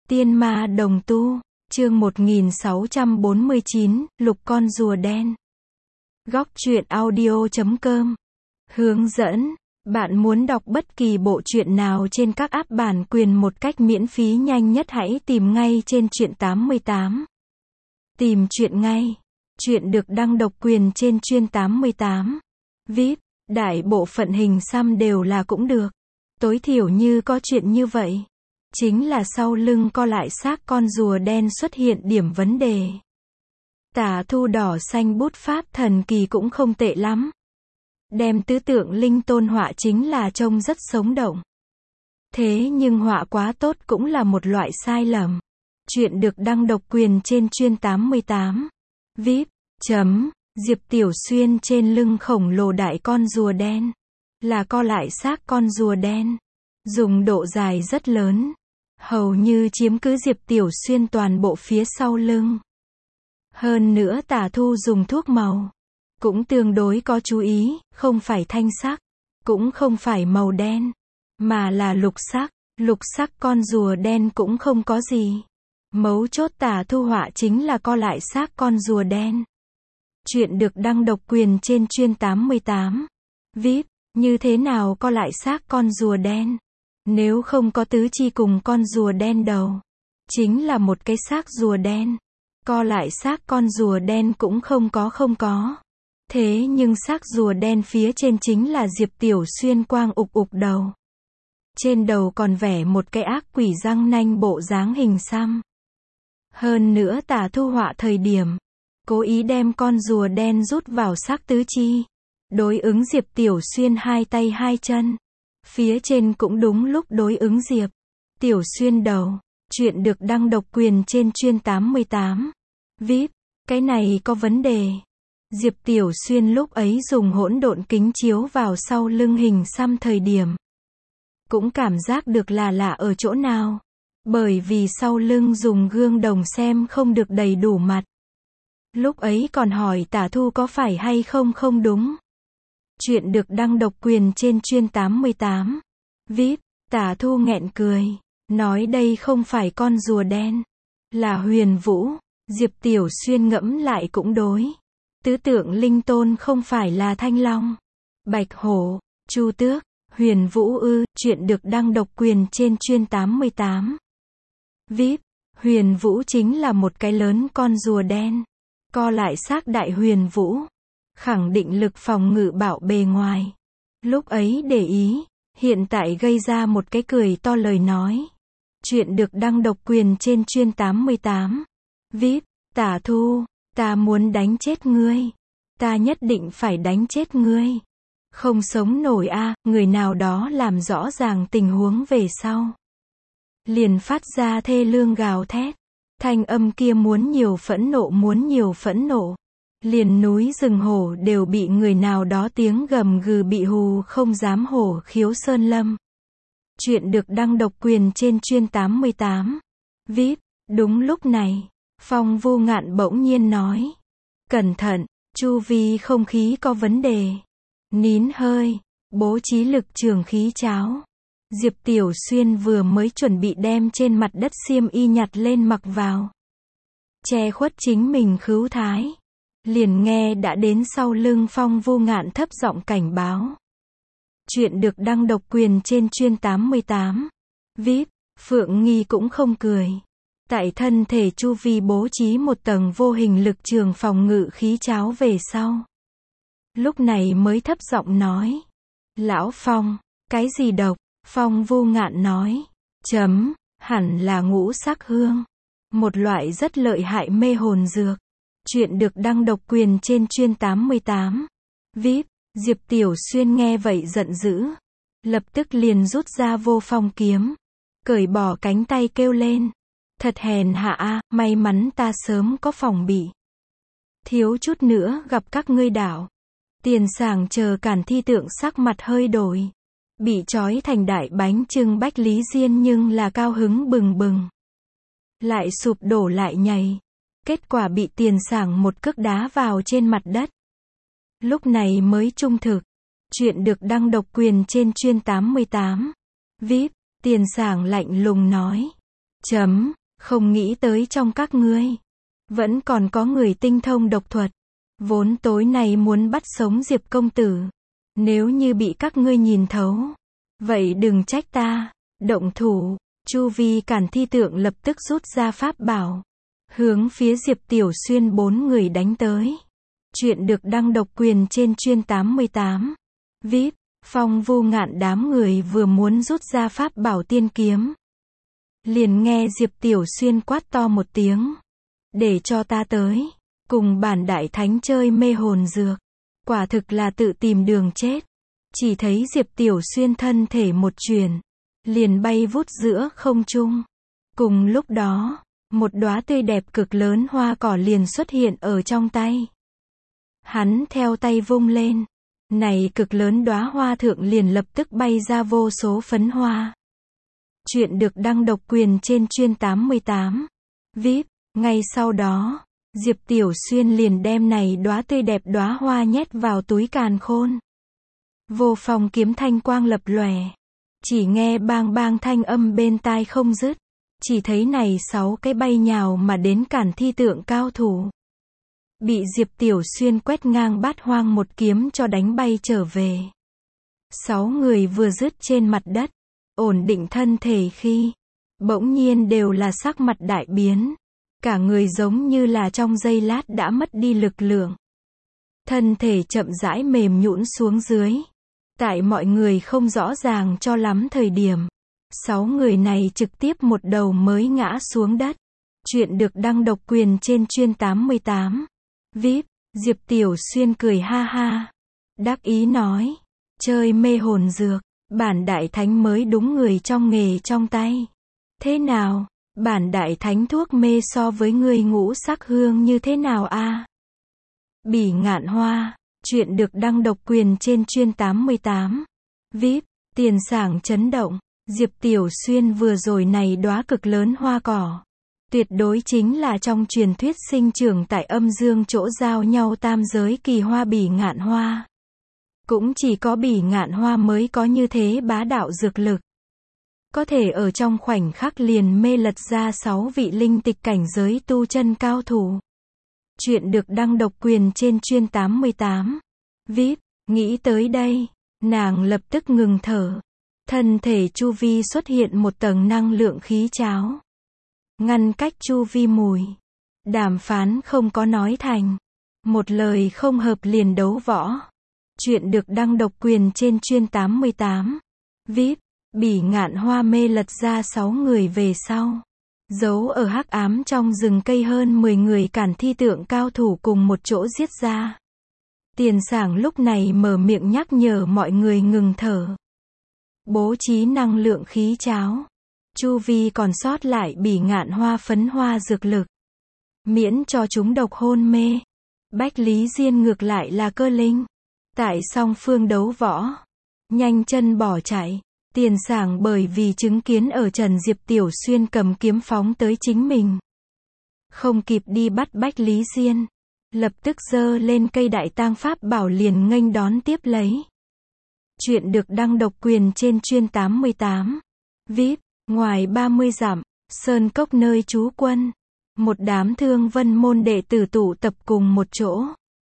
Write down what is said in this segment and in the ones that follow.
Tiên ma đồng tu, chương 1649, Lục con rùa đen. Góc truyện audio.com. Hướng dẫn, bạn muốn đọc bất kỳ bộ truyện nào trên các app bản quyền một cách miễn phí nhanh nhất hãy tìm ngay trên Truyện 88. Tìm truyện ngay. Truyện được đăng độc quyền trên Truyện 88. VIP, đại bộ phận hình xăm đều là cũng được. Tối thiểu như có chuyện như vậy. Chính là sau lưng co lại xác con rùa đen xuất hiện điểm vấn đề. Tả thu đỏ xanh bút pháp thần kỳ cũng không tệ lắm. Đem tứ tượng linh tôn họa chính là trông rất sống động. Thế nhưng họa quá tốt cũng là một loại sai lầm. Chuyện được đăng độc quyền trên Truyện 88. VIP, Diệp Tiểu Xuyên trên lưng khổng lồ đại con rùa đen. Là co lại xác con rùa đen. Dùng độ dài rất lớn. Hầu như chiếm cứ Diệp Tiểu Xuyên toàn bộ phía sau lưng. Hơn nữa Tả Thu dùng thuốc màu. Cũng tương đối có chú ý, không phải thanh sắc. Cũng không phải màu đen. Mà là lục sắc. Lục sắc con rùa đen cũng không có gì. Mấu chốt Tả Thu họa chính là co lại xác con rùa đen. Chuyện được đăng độc quyền trên Truyện 88. VIP, như thế nào co lại xác con rùa đen? Nếu không có tứ chi cùng con rùa đen đầu. Chính là một cái xác rùa đen. Co lại xác con rùa đen cũng không có. Thế nhưng xác rùa đen phía trên chính là Diệp Tiểu Xuyên quang ục ục đầu. Trên đầu còn vẽ một cái ác quỷ răng nanh bộ dáng hình xăm. Hơn nữa Tả Thu họa thời điểm. Cố ý đem con rùa đen rút vào xác tứ chi. Đối ứng Diệp Tiểu Xuyên hai tay hai chân. Phía trên cũng đúng lúc đối ứng Diệp Tiểu Xuyên đầu. Chuyện được đăng độc quyền trên Truyện 88. VIP, cái này có vấn đề. Diệp Tiểu Xuyên lúc ấy dùng hỗn độn kính chiếu vào sau lưng hình xăm thời điểm. Cũng cảm giác được là lạ ở chỗ nào. Bởi vì sau lưng dùng gương đồng xem không được đầy đủ mặt. Lúc ấy còn hỏi Tả Thu có phải hay không không đúng. Chuyện được đăng độc quyền trên Truyện 88. VIP, Tả Thu nghẹn cười. Nói đây không phải con rùa đen. Là Huyền Vũ. Diệp Tiểu Xuyên ngẫm lại cũng đối. Tứ tượng linh tôn không phải là Thanh Long, Bạch Hổ, Chu Tước, Huyền Vũ ư. Chuyện được đăng độc quyền trên Truyện 88. VIP, Huyền Vũ chính là một cái lớn con rùa đen. Co lại xác đại Huyền Vũ. Khẳng định lực phòng ngự bảo bề ngoài. Lúc ấy để ý, hiện tại gây ra một cái cười to lời nói. Chuyện được đăng độc quyền trên Truyện 88. VIP, Tả Thu, ta muốn đánh chết ngươi. Ta nhất định phải đánh chết ngươi. Không sống nổi a. Người nào đó làm rõ ràng tình huống về sau. Liền phát ra thê lương gào thét. Thanh âm kia muốn nhiều phẫn nộ. Liền núi rừng hổ đều bị người nào đó tiếng gầm gừ bị hù không dám hổ khiếu sơn lâm. Chuyện được đăng độc quyền trên Truyện 88. VIP, đúng lúc này, Phong Vô Ngạn bỗng nhiên nói. Cẩn thận, chu vi không khí có vấn đề. Nín hơi, bố trí lực trường khí cháo. Diệp Tiểu Xuyên vừa mới chuẩn bị đem trên mặt đất xiêm y nhặt lên mặc vào. Che khuất chính mình khứu thái. Liền nghe đã đến sau lưng Phong Vô Ngạn thấp giọng cảnh báo. Chuyện được đăng độc quyền trên Truyện 88. VIP, Phượng Nghi cũng không cười. Tại thân thể chu vi bố trí một tầng vô hình lực trường phòng ngự khí cháo về sau. Lúc này mới thấp giọng nói. Lão Phong, cái gì độc? Phong Vô Ngạn nói. Hẳn là ngũ sắc hương. Một loại rất lợi hại mê hồn dược. Chuyện được đăng độc quyền trên Truyện 88. VIP, Diệp Tiểu Xuyên nghe vậy giận dữ. Lập tức liền rút ra Vô Phong kiếm. Cởi bỏ cánh tay kêu lên. Thật hèn hạ a, may mắn ta sớm có phòng bị. Thiếu chút nữa gặp các ngươi đảo. Tiền Sảng chờ Cản Thi Tượng sắc mặt hơi đổi. Bị trói thành đại bánh chưng Bách Lý Diên nhưng là cao hứng bừng bừng. Lại sụp đổ lại nhảy. Kết quả bị Tiền Sảng một cước đá vào trên mặt đất. Lúc này mới trung thực. Chuyện được đăng độc quyền trên Truyện 88. VIP, Tiền Sảng lạnh lùng nói. Không nghĩ tới trong các ngươi, vẫn còn có người tinh thông độc thuật. Vốn tối nay muốn bắt sống Diệp công tử. Nếu như bị các ngươi nhìn thấu, vậy đừng trách ta. Động thủ, chu vi Cản Thi Tượng lập tức rút ra pháp bảo, hướng phía Diệp Tiểu Xuyên 4 người đánh tới. Chuyện được đăng độc quyền trên chuyên 88. VIP, Phong Vu Ngạn đám người vừa muốn rút ra pháp bảo tiên kiếm. Liền nghe Diệp Tiểu Xuyên quát to một tiếng. Để cho ta tới, cùng bản đại thánh chơi mê hồn dược. Quả thực là tự tìm đường chết. Chỉ thấy Diệp Tiểu Xuyên thân thể một chuyển, liền bay vút giữa không trung. Cùng lúc đó, một đóa tươi đẹp cực lớn hoa cỏ liền xuất hiện ở trong tay. Hắn theo tay vung lên, này cực lớn đóa hoa thượng liền lập tức bay ra vô số phấn hoa. Chuyện được đăng độc quyền trên chuyên 88. VIP, ngay sau đó, Diệp Tiểu Xuyên liền đem này đóa tươi đẹp đóa hoa nhét vào túi càn khôn. Vô phòng kiếm thanh quang lập lòe. Chỉ nghe bang bang thanh âm bên tai không dứt. Chỉ thấy này 6 cái bay nhào mà đến Cản Thi Tượng cao thủ. Bị Diệp Tiểu Xuyên quét ngang bát hoang một kiếm cho đánh bay trở về. 6 người vừa dứt trên mặt đất, ổn định thân thể khi, bỗng nhiên đều là sắc mặt đại biến. Cả người giống như là trong giây lát đã mất đi lực lượng. Thân thể chậm rãi mềm nhũn xuống dưới. Tại mọi người không rõ ràng cho lắm thời điểm, 6 người này trực tiếp một đầu mới ngã xuống đất. Chuyện được đăng độc quyền trên chuyên 88. VIP, Diệp Tiểu Xuyên cười ha ha. Đắc ý nói, chơi mê hồn dược, bản đại thánh mới đúng người trong nghề trong tay. Thế nào, bản đại thánh thuốc mê so với người ngũ sắc hương như thế nào a? Bỉ Ngạn Hoa, chuyện được đăng độc quyền trên chuyên 88. VIP, tiền sảng chấn động, Diệp Tiểu Xuyên vừa rồi này đóa cực lớn hoa cỏ. Tuyệt đối chính là trong truyền thuyết sinh trưởng tại âm dương chỗ giao nhau tam giới kỳ hoa Bỉ Ngạn Hoa. Cũng chỉ có Bỉ Ngạn Hoa mới có như thế bá đạo dược lực. Có thể ở trong khoảnh khắc liền mê lật ra 6 vị linh tịch cảnh giới tu chân cao thủ. Chuyện được đăng độc quyền trên chuyên 88. VIP, nghĩ tới đây, nàng lập tức ngừng thở. Thân thể chu vi xuất hiện một tầng năng lượng khí cháo. Ngăn cách chu vi mùi. Đàm phán không có nói thành. Một lời không hợp liền đấu võ. Chuyện được đăng độc quyền trên chuyên 88. VIP, Bỉ Ngạn Hoa mê lật ra 6 người về sau. Giấu ở hắc ám trong rừng cây hơn 10 người Cản Thi Tượng cao thủ cùng một chỗ giết ra. Tiền sảng lúc này mở miệng nhắc nhở mọi người ngừng thở. Bố trí năng lượng khí cháo. Chu vi còn sót lại Bỉ Ngạn Hoa phấn hoa dược lực. Miễn cho chúng độc hôn mê. Bách Lý Diên ngược lại là cơ linh. Tại song phương đấu võ, nhanh chân bỏ chạy. Tiền sảng bởi vì chứng kiến ở Trần Diệp Tiểu Xuyên cầm kiếm phóng tới chính mình. Không kịp đi bắt Bách Lý Diên. Lập tức giơ lên cây đại tang pháp bảo liền nghênh đón tiếp lấy. Chuyện được đăng độc quyền trên chuyên 88. VIP, ngoài 30 dặm, sơn cốc nơi trú quân. Một đám Thương Vân môn đệ tử tụ tập cùng một chỗ.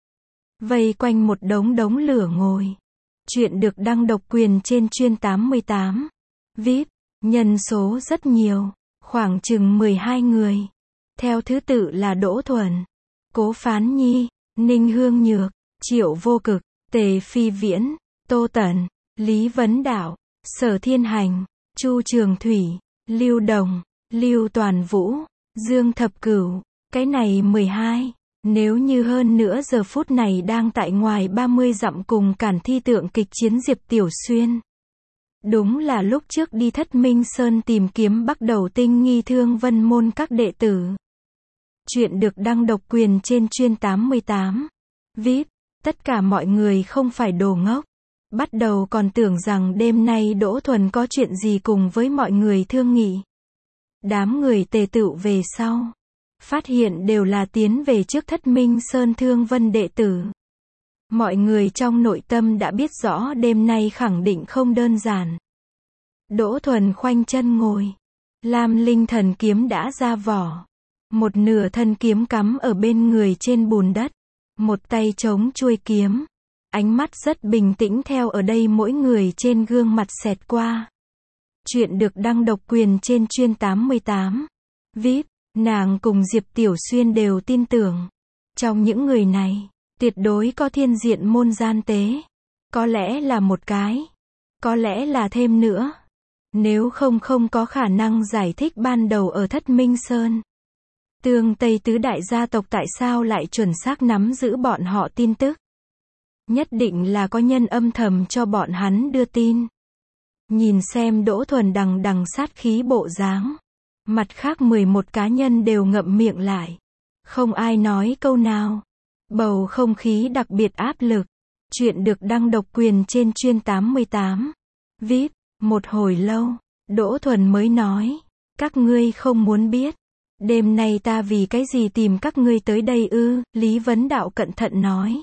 Vây quanh một đống lửa ngồi. Chuyện được đăng độc quyền trên chuyên 88. VIP, nhân số rất nhiều, khoảng chừng 12 người. Theo thứ tự là Đỗ Thuần, Cố Phán Nhi, Ninh Hương Nhược, Triệu Vô Cực, Tề Phi Viễn, Tô Tần, Lý Vấn Đạo, Sở Thiên Hành, Chu Trường Thủy, Lưu Đồng, Lưu Toàn Vũ, Dương Thập Cửu. Cái này 12. Nếu như hơn nữa giờ phút này đang tại ngoài 30 dặm cùng Cản Thi Tượng kịch chiến Diệp Tiểu Xuyên. Đúng là lúc trước đi Thất Minh Sơn tìm kiếm bắt đầu tinh nghi Thương Vân môn các đệ tử. Chuyện được đăng độc quyền trên chuyên 88. VIP, tất cả mọi người không phải đồ ngốc. Bắt đầu còn tưởng rằng đêm nay Đỗ Thuần có chuyện gì cùng với mọi người thương nghị. Đám người tề tựu về sau. Phát hiện đều là tiến về trước Thất Minh Sơn Thương Vân đệ tử. Mọi người trong nội tâm đã biết rõ đêm nay khẳng định không đơn giản. Đỗ Thuần khoanh chân ngồi. Lam Linh thần kiếm đã ra vỏ. Một nửa thân kiếm cắm ở bên người trên bùn đất. Một tay chống chuôi kiếm. Ánh mắt rất bình tĩnh theo ở đây mỗi người trên gương mặt xẹt qua. Chuyện được đăng độc quyền trên Chuyên 88. VIP, nàng cùng Diệp Tiểu Xuyên đều tin tưởng. Trong những người này, tuyệt đối có thiên diện môn gian tế. Có lẽ là một cái. Có lẽ là thêm nữa. Nếu không có khả năng giải thích ban đầu ở Thất Minh Sơn. Tương Tây tứ đại gia tộc tại sao lại chuẩn xác nắm giữ bọn họ tin tức? Nhất định là có nhân âm thầm cho bọn hắn đưa tin. Nhìn xem Đỗ Thuần đằng đằng sát khí bộ dáng. Mặt khác 11 cá nhân đều ngậm miệng lại. Không ai nói câu nào. Bầu không khí đặc biệt áp lực. Chuyện được đăng độc quyền trên Chuyên 88. VIP, một hồi lâu, Đỗ Thuần mới nói. Các ngươi không muốn biết. Đêm nay ta vì cái gì tìm các ngươi tới đây ư? Lý Vấn Đạo cẩn thận nói.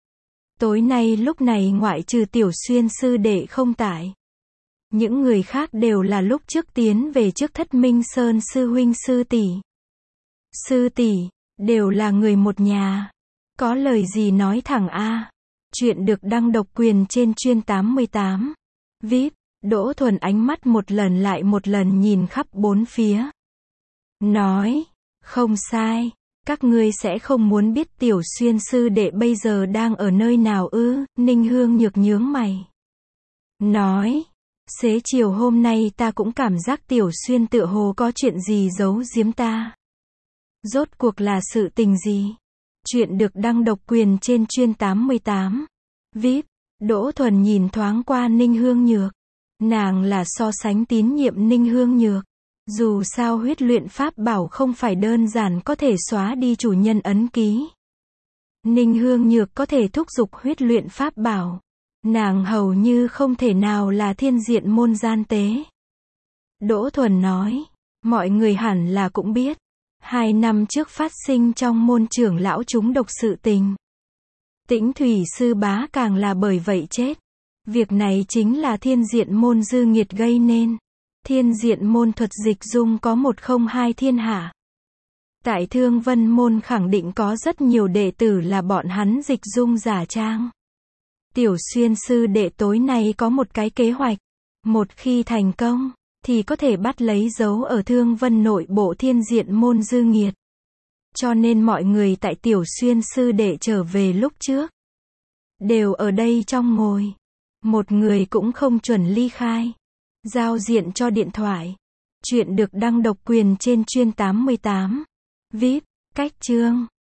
Tối nay lúc này ngoại trừ Tiểu Xuyên sư đệ không tại. Những người khác đều là lúc trước tiến về trước Thất Minh Sơn sư huynh sư tỷ. Sư tỷ, đều là người một nhà. Có lời gì nói thẳng a. Chuyện được đăng độc quyền trên Chuyên 88. VIP, Đỗ Thuần ánh mắt một lần lại một lần nhìn khắp bốn phía. Nói, không sai, các ngươi sẽ không muốn biết Tiểu Xuyên sư đệ bây giờ đang ở nơi nào ư? Ninh Hương Nhược nhướng mày. Nói, xế chiều hôm nay ta cũng cảm giác Tiểu Xuyên tựa hồ có chuyện gì giấu giếm ta. Rốt cuộc là sự tình gì? Chuyện được đăng độc quyền trên Chuyên 88. VIP, Đỗ Thuần nhìn thoáng qua Ninh Hương Nhược. Nàng là so sánh tín nhiệm Ninh Hương Nhược. Dù sao huyết luyện pháp bảo không phải đơn giản có thể xóa đi chủ nhân ấn ký. Ninh Hương Nhược có thể thúc giục huyết luyện pháp bảo. Nàng hầu như không thể nào là thiên diện môn gian tế. Đỗ Thuần nói, mọi người hẳn là cũng biết. 2 năm trước phát sinh trong môn trưởng lão chúng độc sự tình. Tĩnh Thủy sư bá càng là bởi vậy chết. Việc này chính là thiên diện môn dư nghiệt gây nên. Thiên diện môn thuật dịch dung có 102 thiên hạ. Tại Thương Vân môn khẳng định có rất nhiều đệ tử là bọn hắn dịch dung giả trang. Tiểu Xuyên sư đệ tối nay có một cái kế hoạch. Một khi thành công, thì có thể bắt lấy dấu ở Thương Vân nội bộ thiên diện môn dư nghiệt. Cho nên mọi người tại Tiểu Xuyên sư đệ trở về lúc trước. Đều ở đây trong ngồi. Một người cũng không chuẩn ly khai. Giao diện cho điện thoại. Chuyện được đăng độc quyền trên Chuyên 88. VIP, cách chương.